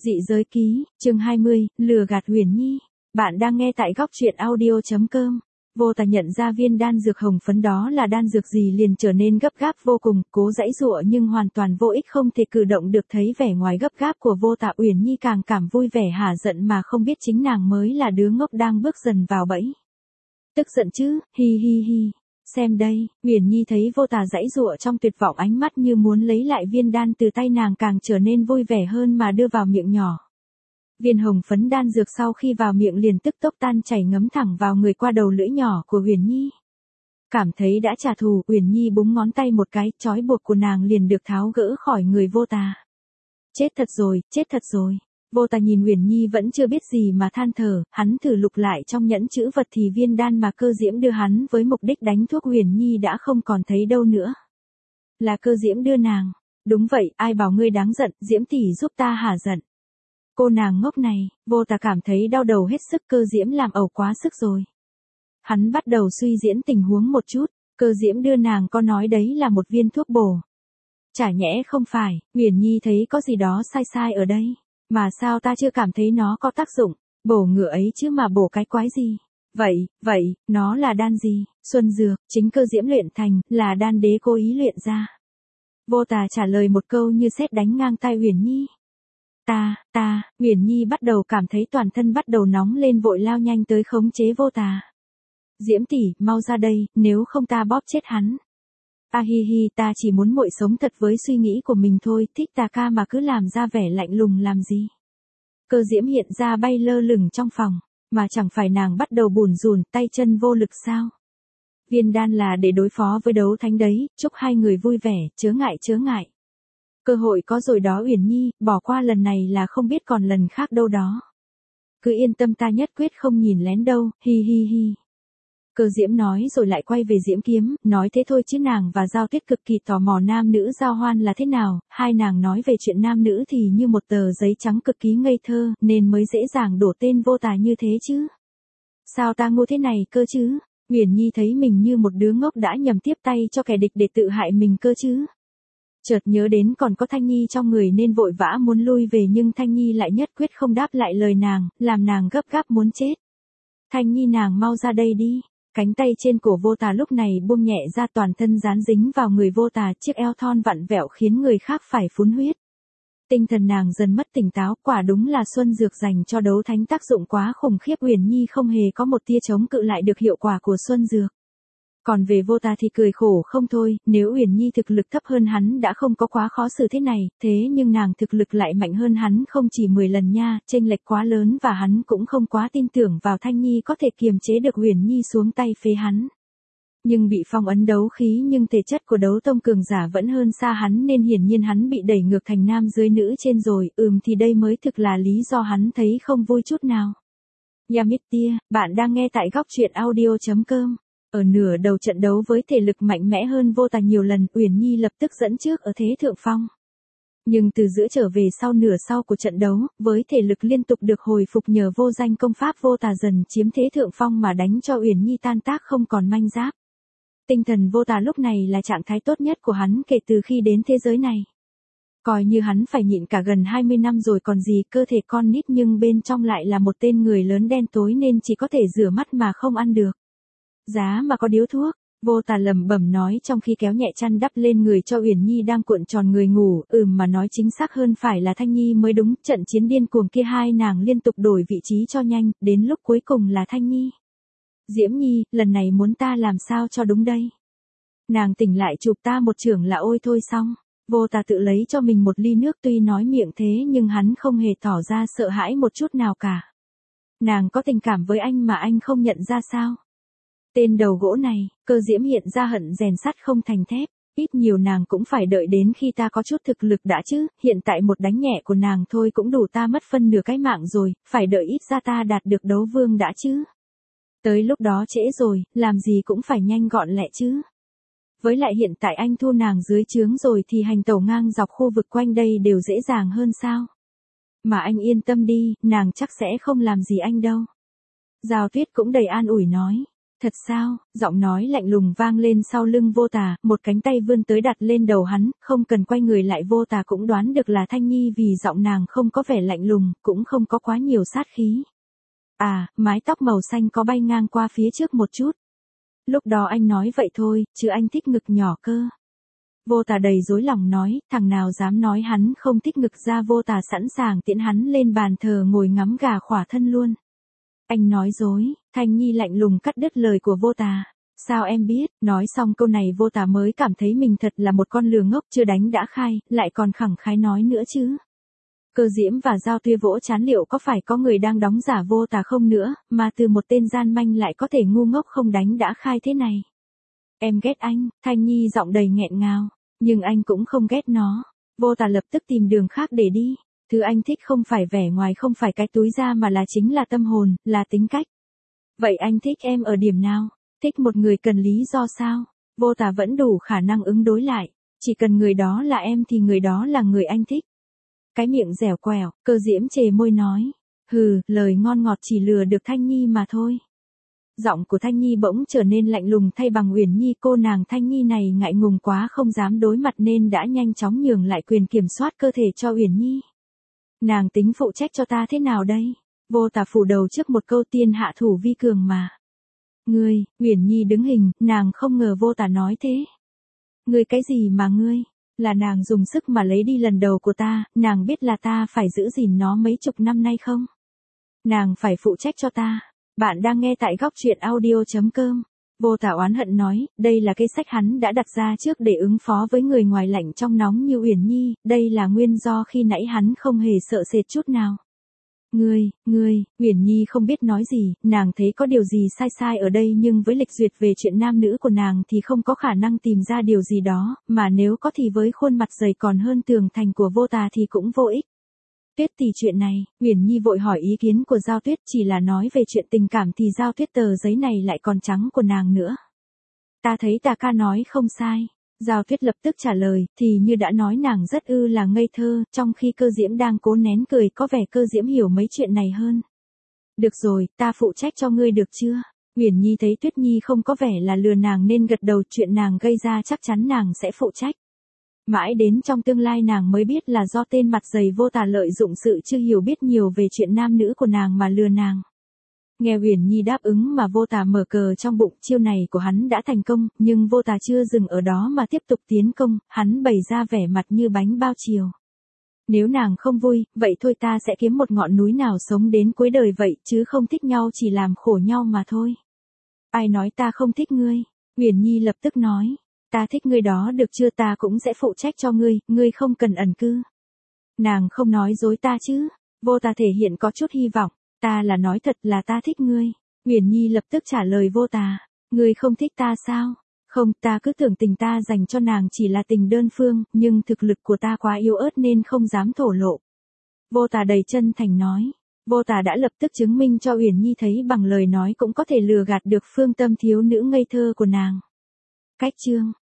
Dị giới ký, chương 20, lừa gạt Huyền Nhi. Bạn đang nghe tại góc truyện audio.com. Vô Tà nhận ra viên đan dược hồng phấn đó là đan dược gì liền trở nên gấp gáp vô cùng, cố giãy giụa nhưng hoàn toàn vô ích, không thể cử động được. Thấy vẻ ngoài gấp gáp của Vô Tà, Uyển Nhi càng cảm vui vẻ hả giận mà không biết chính nàng mới là đứa ngốc đang bước dần vào bẫy. Tức giận chứ, hi hi hi. Xem đây, Uyển Nhi thấy Vô Tà giãy giụa trong tuyệt vọng, ánh mắt như muốn lấy lại viên đan từ tay nàng càng trở nên vui vẻ hơn mà đưa vào miệng nhỏ. Viên hồng phấn đan dược sau khi vào miệng liền tức tốc tan chảy ngấm thẳng vào người qua đầu lưỡi nhỏ của Uyển Nhi. Cảm thấy đã trả thù, Uyển Nhi búng ngón tay một cái, trói buộc của nàng liền được tháo gỡ khỏi người Vô Tà. Chết thật rồi, chết thật rồi. Vô Tà nhìn Uyển Nhi vẫn chưa biết gì mà than thở, hắn thử lục lại trong nhẫn chữ vật thì viên đan mà Cơ Diễm đưa hắn với mục đích đánh thuốc Uyển Nhi đã không còn thấy đâu nữa. Là Cơ Diễm đưa nàng. Đúng vậy, ai bảo ngươi đáng giận, Diễm tỷ giúp ta hả giận. Cô nàng ngốc này, Vô Tà cảm thấy đau đầu hết sức, Cơ Diễm làm ẩu quá sức rồi. Hắn bắt đầu suy diễn tình huống một chút, Cơ Diễm đưa nàng có nói đấy là một viên thuốc bổ. Chả nhẽ không phải, Uyển Nhi thấy có gì đó sai sai ở đây. Mà sao ta chưa cảm thấy nó có tác dụng, bổ ngựa ấy chứ mà bổ cái quái gì. Vậy, nó là đan gì? Xuân dược, chính Cơ Diễm luyện thành, là đan đế cố ý luyện ra. Vô Tà trả lời một câu như sét đánh ngang tai Uyển Nhi. Uyển Nhi bắt đầu cảm thấy toàn thân bắt đầu nóng lên, vội lao nhanh tới khống chế Vô Tà. Diễm tỷ, mau ra đây, nếu không ta bóp chết hắn. Hi hi, ta chỉ muốn muội sống thật với suy nghĩ của mình thôi, thích ta ca mà cứ làm ra vẻ lạnh lùng làm gì. Cơ Diễm hiện ra bay lơ lửng trong phòng, mà chẳng phải nàng bắt đầu bủn rủn, tay chân vô lực sao? Viên đan là để đối phó với đấu thánh đấy, chúc hai người vui vẻ, chớ ngại. Cơ hội có rồi đó Uyển Nhi, bỏ qua lần này là không biết còn lần khác đâu đó. Cứ yên tâm, ta nhất quyết không nhìn lén đâu, hi hi hi. Cơ Diễm nói rồi lại quay về Diễm Kiếm, nói thế thôi chứ nàng và Giao Tuyết cực kỳ tò mò nam nữ giao hoan là thế nào, hai nàng nói về chuyện nam nữ thì như một tờ giấy trắng cực kỳ ngây thơ, nên mới dễ dàng đổ tên Vô Tà như thế chứ. Sao ta ngu thế này cơ chứ? Uyển Nhi thấy mình như một đứa ngốc đã nhầm tiếp tay cho kẻ địch để tự hại mình cơ chứ. Chợt nhớ đến còn có Thanh Nhi trong người nên vội vã muốn lui về, nhưng Thanh Nhi lại nhất quyết không đáp lại lời nàng, làm nàng gấp gáp muốn chết. Thanh Nhi, nàng mau ra đây đi. Cánh tay trên cổ Vô Tà lúc này buông nhẹ ra, toàn thân dán dính vào người Vô Tà, chiếc eo thon vặn vẹo khiến người khác phải phun huyết. Tinh thần nàng dần mất tỉnh táo, quả đúng là xuân dược dành cho đấu thánh tác dụng quá khủng khiếp, Uyển Nhi không hề có một tia chống cự lại được hiệu quả của xuân dược. Còn về Vô Tà thì cười khổ không thôi, nếu Uyển Nhi thực lực thấp hơn hắn đã không có quá khó xử thế này, thế nhưng nàng thực lực lại mạnh hơn hắn không chỉ 10 lần nha, chênh lệch quá lớn và hắn cũng không quá tin tưởng vào Thanh Nhi có thể kiềm chế được Uyển Nhi xuống tay phế hắn. Nhưng bị phong ấn đấu khí, nhưng thể chất của đấu tông cường giả vẫn hơn xa hắn nên hiển nhiên hắn bị đẩy ngược thành nam dưới nữ trên rồi, thì đây mới thực là lý do hắn thấy không vui chút nào. Yamitia, bạn đang nghe tại góc truyện audio.com. Ở nửa đầu trận đấu với thể lực mạnh mẽ hơn Vô Tà nhiều lần, Uyển Nhi lập tức dẫn trước ở thế thượng phong. Nhưng từ giữa trở về sau nửa sau của trận đấu, với thể lực liên tục được hồi phục nhờ vô danh công pháp, Vô Tà dần chiếm thế thượng phong mà đánh cho Uyển Nhi tan tác không còn manh giáp. Tinh thần Vô Tà lúc này là trạng thái tốt nhất của hắn kể từ khi đến thế giới này. Coi như hắn phải nhịn cả gần 20 năm rồi còn gì, cơ thể con nít nhưng bên trong lại là một tên người lớn đen tối nên chỉ có thể rửa mắt mà không ăn được. Giá mà có điếu thuốc, Vô Tà lẩm bẩm nói trong khi kéo nhẹ chăn đắp lên người cho Uyển Nhi đang cuộn tròn người ngủ, mà nói chính xác hơn phải là Thanh Nhi mới đúng, trận chiến điên cuồng kia hai nàng liên tục đổi vị trí cho nhanh, đến lúc cuối cùng là Thanh Nhi. Diễm Nhi, lần này muốn ta làm sao cho đúng đây? Nàng tỉnh lại chụp ta một chưởng là ôi thôi xong. Vô Tà tự lấy cho mình một ly nước, tuy nói miệng thế nhưng hắn không hề tỏ ra sợ hãi một chút nào cả. Nàng có tình cảm với anh mà anh không nhận ra sao? Tên đầu gỗ này, Cơ Diễm hiện ra hận rèn sắt không thành thép, ít nhiều nàng cũng phải đợi đến khi ta có chút thực lực đã chứ, hiện tại một đánh nhẹ của nàng thôi cũng đủ ta mất phân nửa cái mạng rồi, phải đợi ít ra ta đạt được đấu vương đã chứ. Tới lúc đó trễ rồi, làm gì cũng phải nhanh gọn lẹ chứ. Với lại hiện tại anh thu nàng dưới trướng rồi thì hành tẩu ngang dọc khu vực quanh đây đều dễ dàng hơn sao. Mà anh yên tâm đi, nàng chắc sẽ không làm gì anh đâu. Giao Tuyết cũng đầy an ủi nói. Thật sao? Giọng nói lạnh lùng vang lên sau lưng Vô Tà, một cánh tay vươn tới đặt lên đầu hắn, không cần quay người lại Vô Tà cũng đoán được là Thanh Nhi vì giọng nàng không có vẻ lạnh lùng, cũng không có quá nhiều sát khí. À, mái tóc màu xanh có bay ngang qua phía trước một chút. Lúc đó anh nói vậy thôi, chứ anh thích ngực nhỏ cơ. Vô Tà đầy dối lòng nói, thằng nào dám nói hắn không thích ngực ra. Vô Tà sẵn sàng tiễn hắn lên bàn thờ ngồi ngắm gà khỏa thân luôn. Anh nói dối, Thanh Nhi lạnh lùng cắt đứt lời của Vô Tà. Sao em biết? Nói xong câu này Vô Tà mới cảm thấy mình thật là một con lừa ngốc, chưa đánh đã khai, lại còn khẳng khái nói nữa chứ. Cơ Diễm và Giao Tuyết vỗ chán, liệu có phải có người đang đóng giả Vô Tà không nữa, mà từ một tên gian manh lại có thể ngu ngốc không đánh đã khai thế này. Em ghét anh, Thanh Nhi giọng đầy nghẹn ngào, nhưng anh cũng không ghét nó. Vô Tà lập tức tìm đường khác để đi. Thứ anh thích không phải vẻ ngoài, không phải cái túi da, mà là chính là tâm hồn, là tính cách. Vậy anh thích em ở điểm nào? Thích một người cần lý do sao? Vô Tà vẫn đủ khả năng ứng đối lại. Chỉ cần người đó là em thì người đó là người anh thích. Cái miệng dẻo quẹo, Cơ Diễm chề môi nói. Hừ, lời ngon ngọt chỉ lừa được Thanh Nhi mà thôi. Giọng của Thanh Nhi bỗng trở nên lạnh lùng thay bằng Uyển Nhi. Cô nàng Thanh Nhi này ngại ngùng quá không dám đối mặt nên đã nhanh chóng nhường lại quyền kiểm soát cơ thể cho Uyển Nhi. Nàng tính phụ trách cho ta thế nào đây? Vô Tà phủ đầu trước một câu tiên hạ thủ vi cường mà. Ngươi, Uyển Nhi đứng hình, nàng không ngờ Vô Tà nói thế. Ngươi cái gì mà ngươi? Là nàng dùng sức mà lấy đi lần đầu của ta, nàng biết là ta phải giữ gìn nó mấy chục năm nay không? Nàng phải phụ trách cho ta. Bạn đang nghe tại góc truyện audio.com. Vô Tà oán hận nói, đây là cái sách hắn đã đặt ra trước để ứng phó với người ngoài lạnh trong nóng như Uyển Nhi, đây là nguyên do khi nãy hắn không hề sợ sệt chút nào. Ngươi, Uyển Nhi không biết nói gì, nàng thấy có điều gì sai ở đây, nhưng với lịch duyệt về chuyện nam nữ của nàng thì không có khả năng tìm ra điều gì đó, mà nếu có thì với khuôn mặt dày còn hơn tường thành của Vô Tà thì cũng vô ích. Tuyết tỷ, chuyện này, Uyển Nhi vội hỏi ý kiến của Giao Tuyết, chỉ là nói về chuyện tình cảm thì Giao Tuyết tờ giấy này lại còn trắng của nàng nữa. Ta thấy Tà ca nói không sai. Giao Tuyết lập tức trả lời, thì như đã nói nàng rất là ngây thơ, trong khi Cơ Diễm đang cố nén cười, có vẻ Cơ Diễm hiểu mấy chuyện này hơn. Được rồi, ta phụ trách cho ngươi được chưa? Uyển Nhi thấy Tuyết Nhi không có vẻ là lừa nàng nên gật đầu, chuyện nàng gây ra chắc chắn nàng sẽ phụ trách. Mãi đến trong tương lai nàng mới biết là do tên mặt dày Vô Tà lợi dụng sự chưa hiểu biết nhiều về chuyện nam nữ của nàng mà lừa nàng. Nghe Uyển Nhi đáp ứng mà Vô Tà mở cờ trong bụng, chiêu này của hắn đã thành công, nhưng Vô Tà chưa dừng ở đó mà tiếp tục tiến công, hắn bày ra vẻ mặt như bánh bao chiều. Nếu nàng không vui, vậy thôi ta sẽ kiếm một ngọn núi nào sống đến cuối đời vậy, chứ không thích nhau chỉ làm khổ nhau mà thôi. Ai nói ta không thích ngươi? Uyển Nhi lập tức nói. Ta thích ngươi đó được chưa, ta cũng sẽ phụ trách cho ngươi không cần ẩn cư. Nàng không nói dối ta chứ? Vô Tà thể hiện có chút hy vọng. Ta là nói thật là ta thích ngươi. Uyển Nhi lập tức trả lời Vô Tà. Ngươi không thích ta sao? Không, ta cứ tưởng tình ta dành cho nàng chỉ là tình đơn phương, nhưng thực lực của ta quá yếu ớt nên không dám thổ lộ. Vô Tà đầy chân thành nói. Vô Tà đã lập tức chứng minh cho Uyển Nhi thấy bằng lời nói cũng có thể lừa gạt được phương tâm thiếu nữ ngây thơ của nàng. Cách chương